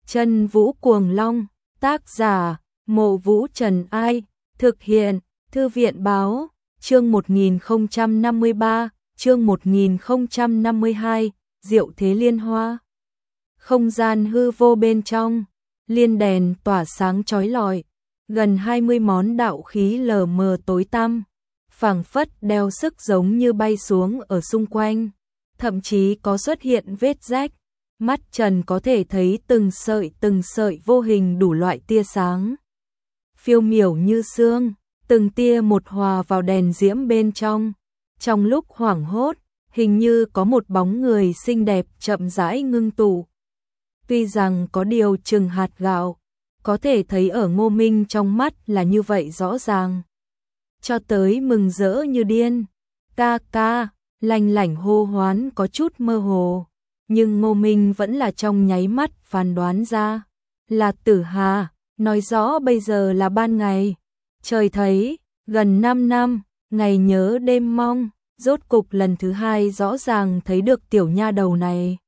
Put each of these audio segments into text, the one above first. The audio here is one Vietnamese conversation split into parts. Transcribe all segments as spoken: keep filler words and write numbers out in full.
Chân Vũ Cuồng Long, tác giả, Mộ Vũ Trần Ai, thực hiện, Thư viện Báo, chương một nghìn không trăm năm mươi ba, chương một nghìn không trăm năm mươi hai, Diệu Thế Liên Hoa. Không gian hư vô bên trong, liên đèn tỏa sáng chói lọi, gần hai mươi món đạo khí lờ mờ tối tăm, phảng phất đeo sức giống như bay xuống ở xung quanh, thậm chí có xuất hiện vết rách. Mắt Trần có thể thấy từng sợi từng sợi vô hình đủ loại tia sáng, phiêu miểu như sương, từng tia một hòa vào đèn diễm bên trong. Trong lúc hoảng hốt, hình như có một bóng người xinh đẹp chậm rãi ngưng tụ. Tuy rằng có điều chừng hạt gạo, có thể thấy ở Ngô Minh trong mắt là như vậy rõ ràng. Cho tới mừng rỡ như điên, ca ca, lanh lảnh hô hoán có chút mơ hồ. Nhưng Ngô Minh vẫn là trong nháy mắt phán đoán ra, là Tử Hà, nói rõ bây giờ là ban ngày. Trời thấy, gần năm năm, ngày nhớ đêm mong, rốt cục lần thứ hai rõ ràng thấy được tiểu nha đầu này.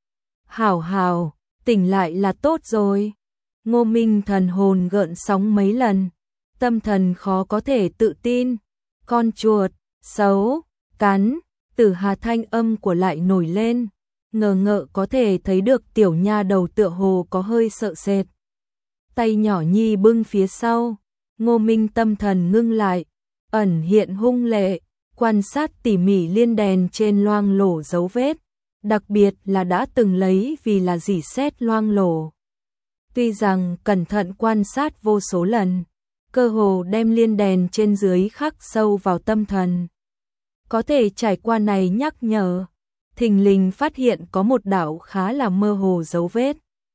Hảo hảo, tỉnh lại là tốt rồi. Ngô Minh thần hồn gợn sóng mấy lần, tâm thần khó có thể tự tin. Con chuột, xấu, cắn, Tử Hà thanh âm của lại nổi lên. Ngờ ngợ có thể thấy được tiểu nha đầu tựa hồ có hơi sợ sệt. Tay nhỏ nhi bưng phía sau, Ngô Minh tâm thần ngưng lại, ẩn hiện hung lệ, quan sát tỉ mỉ liên đèn trên loang lổ dấu vết, đặc biệt là đã từng lấy vì là rỉ sét loang lổ. Tuy rằng cẩn thận quan sát vô số lần, cơ hồ đem liên đèn trên dưới khắc sâu vào tâm thần. Có thể trải qua này nhắc nhở, thình lình phát hiện có một đạo khá là mơ hồ dấu vết.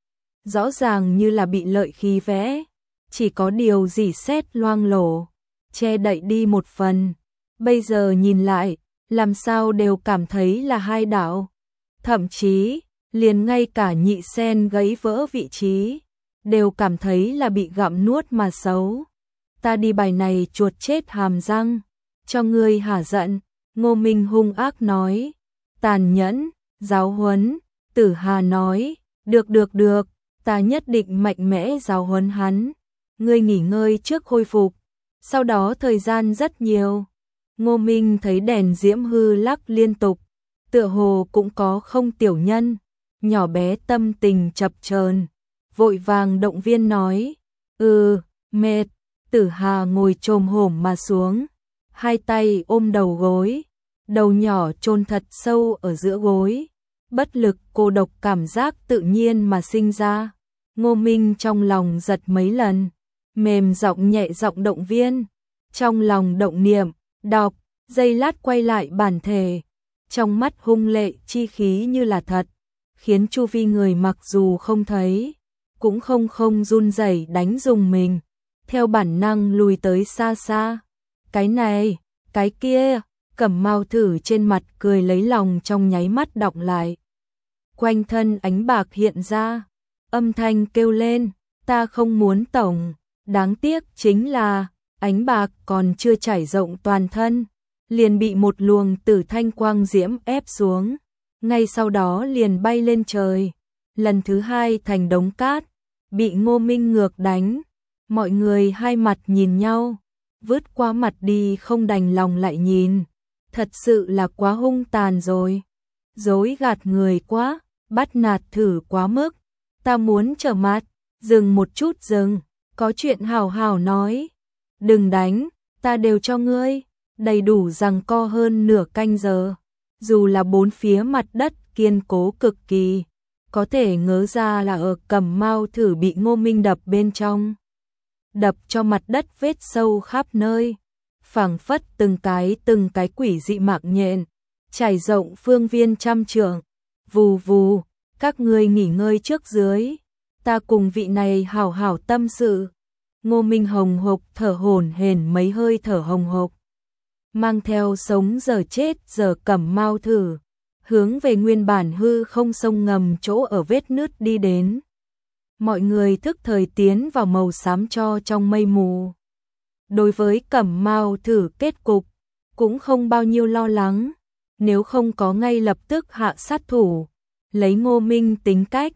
Rõ ràng như là bị lợi khí vẽ, chỉ có điều rỉ sét loang lổ, che đậy đi một phần. Bây giờ nhìn lại, làm sao đều cảm thấy là hai đạo. Thậm chí, liền ngay cả nhị sen gãy vỡ vị trí, đều cảm thấy là bị gặm nuốt mà xấu. Ta đi bài này chuột chết hàm răng, cho ngươi hả giận, Ngô Minh hung ác nói. Tàn nhẫn, giáo huấn, Tử Hà nói, được được được, ta nhất định mạnh mẽ giáo huấn hắn. Ngươi nghỉ ngơi trước khôi phục, sau đó thời gian rất nhiều. Ngô Minh thấy đèn diễm hư lắc liên tục, tựa hồ cũng có không tiểu nhân, nhỏ bé tâm tình chập chờn, vội vàng động viên nói, ừ, mệt. Tử Hà ngồi chồm hổm mà xuống, hai tay ôm đầu gối, đầu nhỏ chôn thật sâu ở giữa gối, bất lực cô độc cảm giác tự nhiên mà sinh ra. Ngô Minh trong lòng giật mấy lần, mềm giọng nhẹ giọng động viên, trong lòng động niệm, đọc, giây lát quay lại bản thể, trong mắt hung lệ chi khí như là thật, khiến chu vi người mặc dù không thấy, cũng không không run rẩy đánh dùng mình, theo bản năng lùi tới xa xa. Cái này, cái kia, Cẩm Mao thử trên mặt cười lấy lòng trong nháy mắt đọng lại. Quanh thân ánh bạc hiện ra, âm thanh kêu lên, ta không muốn tổng, đáng tiếc chính là, ánh bạc còn chưa trải rộng toàn thân, liền bị một luồng tử thanh quang diễm ép xuống, ngay sau đó liền bay lên trời, lần thứ hai thành đống cát, bị Ngô Minh ngược đánh. Mọi người hai mặt nhìn nhau, vứt qua mặt đi không đành lòng lại nhìn. Thật sự là quá hung tàn rồi. Dối gạt người quá, bắt nạt thử quá mức. Ta muốn trở mặt, dừng một chút dừng, có chuyện hào hào nói. Đừng đánh, ta đều cho ngươi, đầy đủ giằng co hơn nửa canh giờ. Dù là bốn phía mặt đất kiên cố cực kỳ, có thể ngớ ra là ở Cẩm Mao thử bị Ngô Minh đập bên trong. Đập cho mặt đất vết sâu khắp nơi, phảng phất từng cái từng cái quỷ dị mạng nhện, trải rộng phương viên trăm trượng. Vù vù, các ngươi nghỉ ngơi trước dưới, ta cùng vị này hảo hảo tâm sự. Ngô Minh hồng hộc thở hổn hển mấy hơi thở hồng hộc, mang theo sống giờ chết giờ Cẩm Mao thử, hướng về nguyên bản hư không sông ngầm chỗ ở vết nứt đi đến. Mọi người thức thời tiến vào màu xám cho trong mây mù. Đối với Cẩm Mao thử kết cục, cũng không bao nhiêu lo lắng, nếu không có ngay lập tức hạ sát thủ, lấy Ngô Minh tính cách,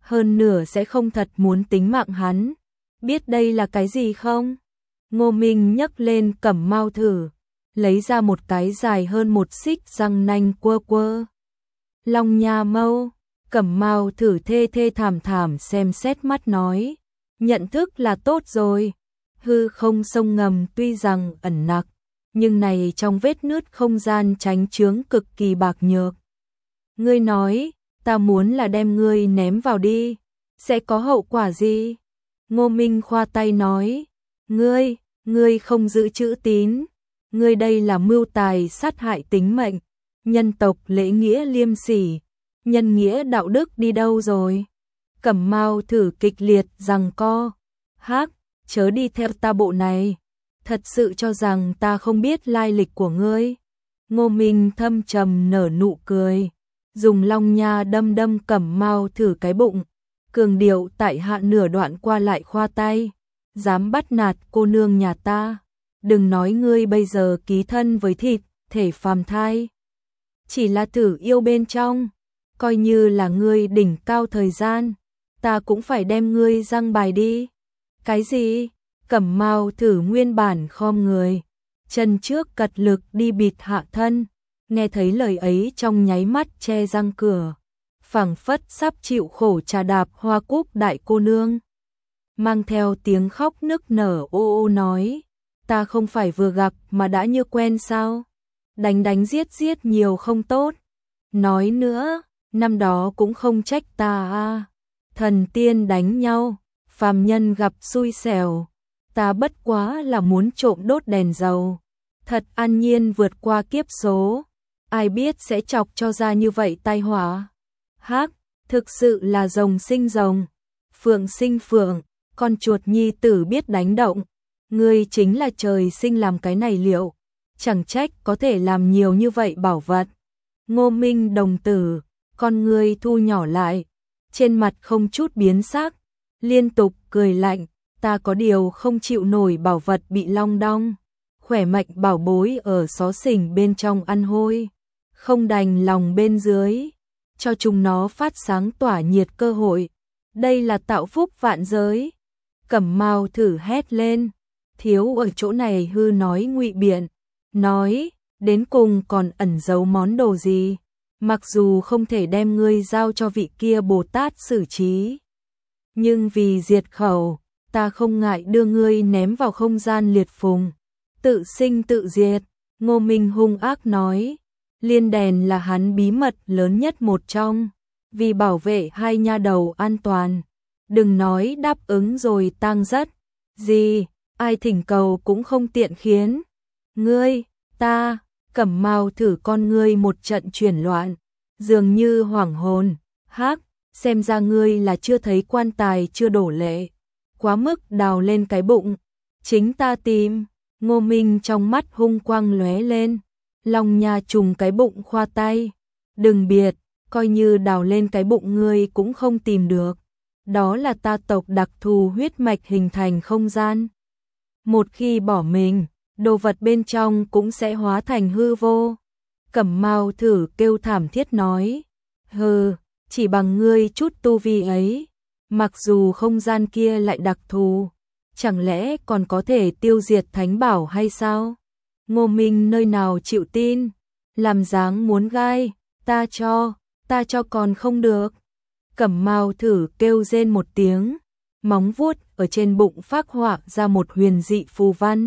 hơn nửa sẽ không thật muốn tính mạng hắn. Biết đây là cái gì không? Ngô Minh nhấc lên cẩm mao thử, lấy ra một cái dài hơn một xích răng nanh quơ quơ. Long nha mâu, cẩm mao thử thê thê thảm thảm xem xét mắt nói, nhận thức là tốt rồi. Hư không sông ngầm tuy rằng ẩn nặc, nhưng này trong vết nứt không gian tránh chướng cực kỳ bạc nhược. Ngươi nói, ta muốn là đem ngươi ném vào đi, sẽ có hậu quả gì? Ngô Minh khoa tay nói, ngươi, ngươi không giữ chữ tín, ngươi đây là mưu tài sát hại tính mệnh, nhân tộc lễ nghĩa liêm sỉ, nhân nghĩa đạo đức đi đâu rồi? Cẩm Mao thử kịch liệt giằng co, hắc, chớ đi theo ta bộ này, thật sự cho rằng ta không biết lai lịch của ngươi. Ngô Minh thâm trầm nở nụ cười, dùng long nha đâm đâm Cẩm Mao thử cái bụng, cường điệu tại hạ nửa đoạn qua lại khoa tay, dám bắt nạt cô nương nhà ta, đừng nói ngươi bây giờ ký thân với thịt, thể phàm thai, chỉ là thử yêu bên trong, coi như là ngươi đỉnh cao thời gian, ta cũng phải đem ngươi răng bài đi. Cái gì? Cẩm Mao thử nguyên bản khom người, chân trước cật lực đi bịt hạ thân, nghe thấy lời ấy trong nháy mắt che răng cửa, phảng phất sắp chịu khổ trà đạp hoa cúc đại cô nương. Mang theo tiếng khóc nức nở ô ô nói, ta không phải vừa gặp mà đã như quen sao? Đánh đánh giết giết nhiều không tốt. Nói nữa, năm đó cũng không trách ta a, thần tiên đánh nhau, phàm nhân gặp xui xẻo, ta bất quá là muốn trộm đốt đèn dầu, thật an nhiên vượt qua kiếp số, ai biết sẽ chọc cho ra như vậy tai họa. Hắc, thực sự là rồng sinh rồng, phượng sinh phượng, con chuột nhi tử biết đánh động, ngươi chính là trời sinh làm cái này liệu, chẳng trách có thể làm nhiều như vậy bảo vật. Ngô Minh đồng tử, con ngươi thu nhỏ lại, trên mặt không chút biến sắc, liên tục cười lạnh, ta có điều không chịu nổi bảo vật bị long đong, khỏe mạnh bảo bối ở xó xỉnh bên trong ăn hôi, không đành lòng bên dưới, cho chúng nó phát sáng tỏa nhiệt cơ hội, đây là tạo phúc vạn giới. Cẩm Mao thử hét lên, thiếu ở chỗ này hư nói ngụy biện, nói, đến cùng còn ẩn giấu món đồ gì, mặc dù không thể đem ngươi giao cho vị kia Bồ Tát xử trí, nhưng vì diệt khẩu, ta không ngại đưa ngươi ném vào không gian liệt phùng, tự sinh tự diệt. Ngô Minh hung ác nói, liên đèn là hắn bí mật lớn nhất một trong, vì bảo vệ hai nha đầu an toàn, đừng nói đáp ứng rồi tang rất, gì, ai thỉnh cầu cũng không tiện khiến. Ngươi, ta, Cẩm Mao thử con ngươi một trận chuyển loạn, dường như hoảng hồn, hắc, xem ra ngươi là chưa thấy quan tài chưa đổ lệ, quá mức đào lên cái bụng, chính ta tìm. Ngô Minh trong mắt hung quang lóe lên, long nha trùng cái bụng khoa tay, đừng biệt, coi như đào lên cái bụng ngươi cũng không tìm được, đó là ta tộc đặc thù huyết mạch hình thành không gian. Một khi bỏ mình, đồ vật bên trong cũng sẽ hóa thành hư vô. Cẩm Mao thử kêu thảm thiết nói, hừ, chỉ bằng ngươi chút tu vi ấy, mặc dù không gian kia lại đặc thù, chẳng lẽ còn có thể tiêu diệt thánh bảo hay sao? Ngô Minh nơi nào chịu tin, làm dáng muốn gai, ta cho, ta cho còn không được. Cẩm Mao thử kêu rên một tiếng, móng vuốt ở trên bụng phác họa ra một huyền dị phù văn.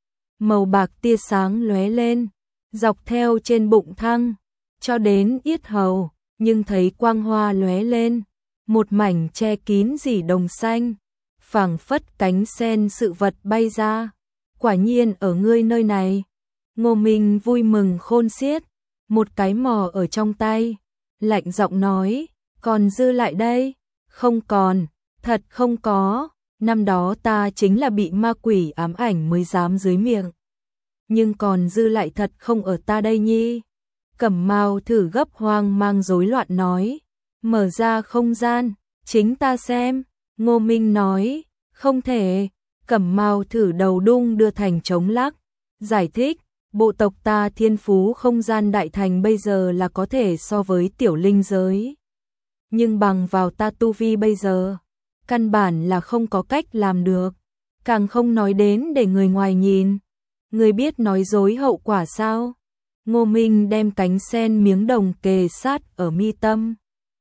Màu bạc tia sáng lóe lên, dọc theo trên bụng thăng, cho đến yết hầu, nhưng thấy quang hoa lóe lên, một mảnh che kín dỉ đồng xanh, phảng phất cánh sen sự vật bay ra, quả nhiên ở ngươi nơi này. Ngô Minh vui mừng khôn xiết, một cái mò ở trong tay, lạnh giọng nói, còn dư lại đây, không còn, thật không có, năm đó ta chính là bị ma quỷ ám ảnh mới dám dưới miệng, nhưng còn dư lại thật không ở ta đây nhi. Cẩm Mao thử gấp hoang mang rối loạn nói, mở ra không gian, chính ta xem. Ngô Minh nói, không thể. Cẩm Mao thử đầu đung đưa thành chống lắc, giải thích, bộ tộc ta thiên phú không gian đại thành bây giờ là có thể so với tiểu linh giới. nhưng bằng vào ta tu vi bây giờ, căn bản là không có cách làm được, càng không nói đến để người ngoài nhìn. Ngươi biết nói dối hậu quả sao? Ngô Minh đem cánh sen miếng đồng kề sát ở mi tâm.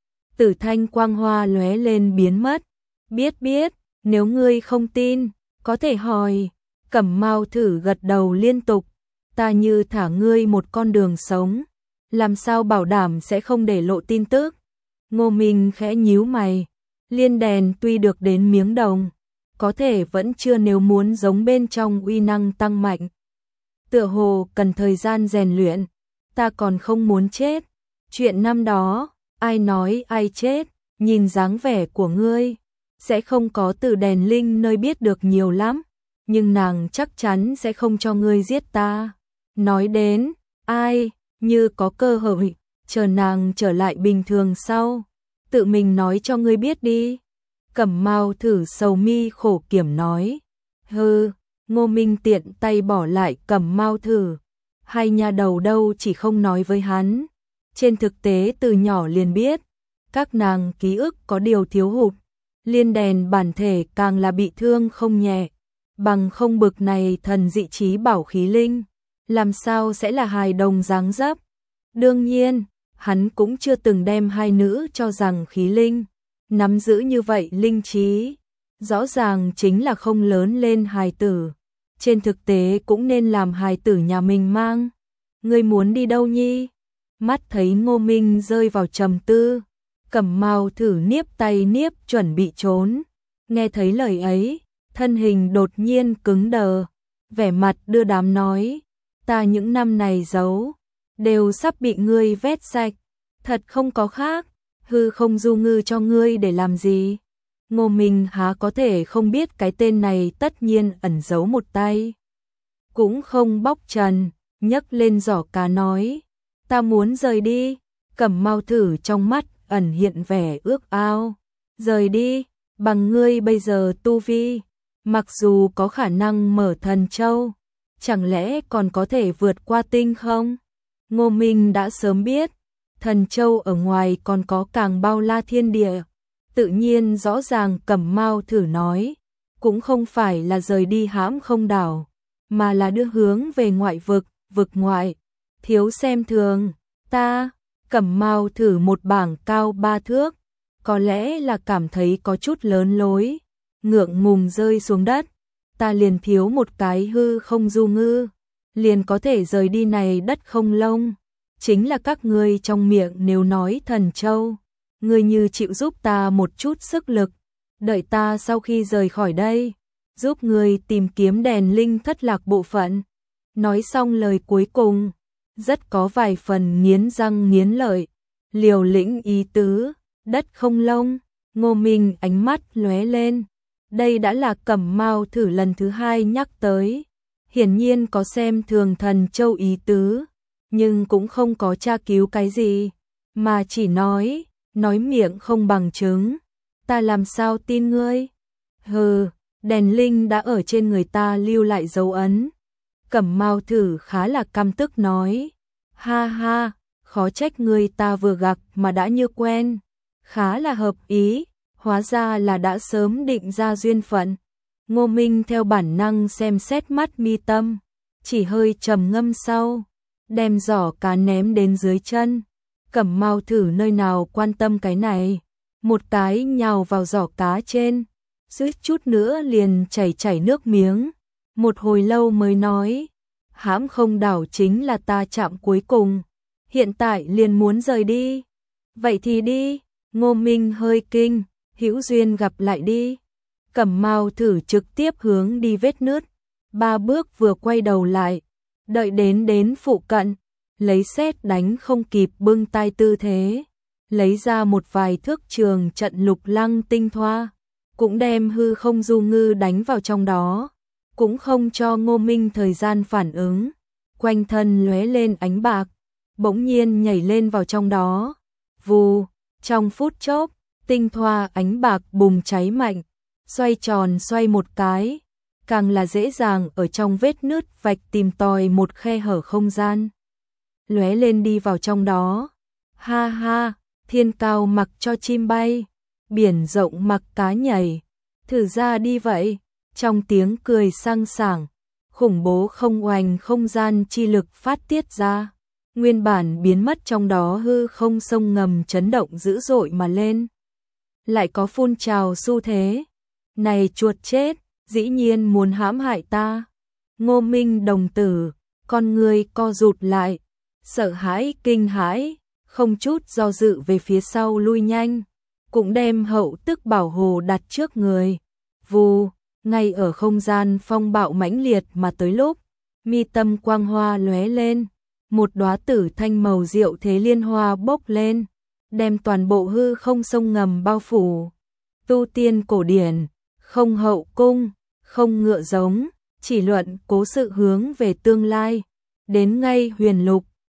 Tử thanh quang hoa lóe lên biến mất. Biết biết, nếu ngươi không tin, có thể hỏi. Cẩm Mao Thử gật đầu liên tục. Ta như thả ngươi một con đường sống, làm sao bảo đảm sẽ không để lộ tin tức? Ngô Minh khẽ nhíu mày. Liên đèn tuy được đến miếng đồng, có thể vẫn chưa, nếu muốn giống bên trong uy năng tăng mạnh, tựa hồ cần thời gian rèn luyện. Ta còn không muốn chết. Chuyện năm đó, ai nói ai chết, nhìn dáng vẻ của ngươi, sẽ không có từ đèn linh nơi biết được nhiều lắm, nhưng nàng chắc chắn sẽ không cho ngươi giết ta. Nói đến, ai, như có cơ hội, chờ nàng trở lại bình thường sau, tự mình nói cho ngươi biết đi. Cẩm Mao Thử sầu mi khổ kiểm nói. Hừ. Ngô Minh tiện tay bỏ lại Cẩm Mao Thử. Hai nhà đầu đâu chỉ không nói với hắn. Trên thực tế từ nhỏ liền biết, các nàng ký ức có điều thiếu hụt. Liên đèn bản thể càng là bị thương không nhẹ. Bằng không bực này thần dị trí bảo khí linh, làm sao sẽ là hài đồng dáng dấp. Đương nhiên, hắn cũng chưa từng đem hai nữ cho rằng khí linh. Nắm giữ như vậy linh trí, rõ ràng chính là không lớn lên hài tử. Trên thực tế cũng nên làm hài tử nhà mình mang. Ngươi muốn đi đâu nhi? Mắt thấy Ngô Minh rơi vào trầm tư, Cẩm Mao Thử niếp tay niếp chuẩn bị trốn. Nghe thấy lời ấy, thân hình đột nhiên cứng đờ, vẻ mặt đưa đám nói, ta những năm này giấu, đều sắp bị ngươi vét sạch, thật không có khác. Hư không du ngư cho ngươi để làm gì? Ngô Minh há có thể không biết cái tên này tất nhiên ẩn giấu một tay. Cũng không bóc trần, nhấc lên giỏ cá nói, ta muốn rời đi. Cẩm Mao Thử trong mắt ẩn hiện vẻ ước ao. Rời đi, bằng ngươi bây giờ tu vi, mặc dù có khả năng mở thần châu, chẳng lẽ còn có thể vượt qua tinh không? Ngô Minh đã sớm biết, thần châu ở ngoài còn có càng bao la thiên địa. Tự nhiên rõ ràng Cẩm Mao Thử nói, cũng không phải là rời đi hãm không đảo, mà là đưa hướng về ngoại vực, vực ngoại. Thiếu xem thường, ta. Cẩm Mao Thử một bảng cao ba thước, có lẽ là cảm thấy có chút lớn lối, ngượng ngùng rơi xuống đất. Ta liền thiếu một cái hư không du ngư, liền có thể rời đi này đất không lông. Chính là các ngươi trong miệng nếu nói thần châu, ngươi như chịu giúp ta một chút sức lực, đợi ta sau khi rời khỏi đây, giúp ngươi tìm kiếm đèn linh thất lạc bộ phận. Nói xong lời cuối cùng, rất có vài phần nghiến răng nghiến lợi, liều lĩnh ý tứ. Đất không lông. Ngô Minh ánh mắt lóe lên, đây đã là Cẩm Mao Thử lần thứ hai nhắc tới, hiển nhiên có xem thường thần châu ý tứ, nhưng cũng không có tra cứu cái gì, mà chỉ nói, nói miệng không bằng chứng, ta làm sao tin ngươi? Hừ, đèn linh đã ở trên người ta lưu lại dấu ấn. Cẩm Mao Thử khá là căm tức nói, ha ha, khó trách ngươi ta vừa gặp mà đã như quen, khá là hợp ý, hóa ra là đã sớm định ra duyên phận. Ngô Minh theo bản năng xem xét mắt mi tâm, chỉ hơi trầm ngâm sau, đem giỏ cá ném đến dưới chân. Cẩm Mao Thử nơi nào quan tâm cái này, một cái nhào vào giỏ cá trên, suýt chút nữa liền chảy chảy nước miếng. Một hồi lâu mới nói, hãm không đảo chính là ta chạm cuối cùng, hiện tại liền muốn rời đi. Vậy thì đi. Ngô Minh hơi kinh, hữu duyên gặp lại đi. Cẩm Mao Thử trực tiếp hướng đi vết nứt, ba bước vừa quay đầu lại, đợi đến đến phụ cận, lấy sét đánh không kịp bưng tay tư thế, lấy ra một vài thước trường trận lục lăng tinh thoa, cũng đem hư không du ngư đánh vào trong đó, cũng không cho Ngô Minh thời gian phản ứng, quanh thân lóe lên ánh bạc, bỗng nhiên nhảy lên vào trong đó. Vù, trong phút chốc, tinh thoa ánh bạc bùng cháy mạnh, xoay tròn xoay một cái, càng là dễ dàng ở trong vết nứt vạch tìm tòi một khe hở không gian. Lóe lên đi vào trong đó. Ha ha, Thiên cao mặc cho chim bay, biển rộng mặc cá nhảy, thử ra đi vậy. Trong tiếng cười sang sảng, khủng bố không oanh không gian chi lực phát tiết ra, nguyên bản biến mất trong đó hư không sông ngầm chấn động dữ dội mà lên. Lại có phun trào xu thế. Này chuột chết, dĩ nhiên muốn hãm hại ta. Ngô Minh đồng tử, con người co rụt lại, sợ hãi kinh hãi, không chút do dự về phía sau lui nhanh, cũng đem hậu tức bảo hồ đặt trước người. Vù, ngay ở không gian phong bạo mãnh liệt mà tới lúc, mi tâm quang hoa lóe lên, một đóa tử thanh màu diệu thế liên hoa bốc lên, đem toàn bộ hư không sông ngầm bao phủ. Tu tiên cổ điển, không hậu cung, không ngựa giống, chỉ luận cố sự hướng về tương lai, đến ngay huyền lục,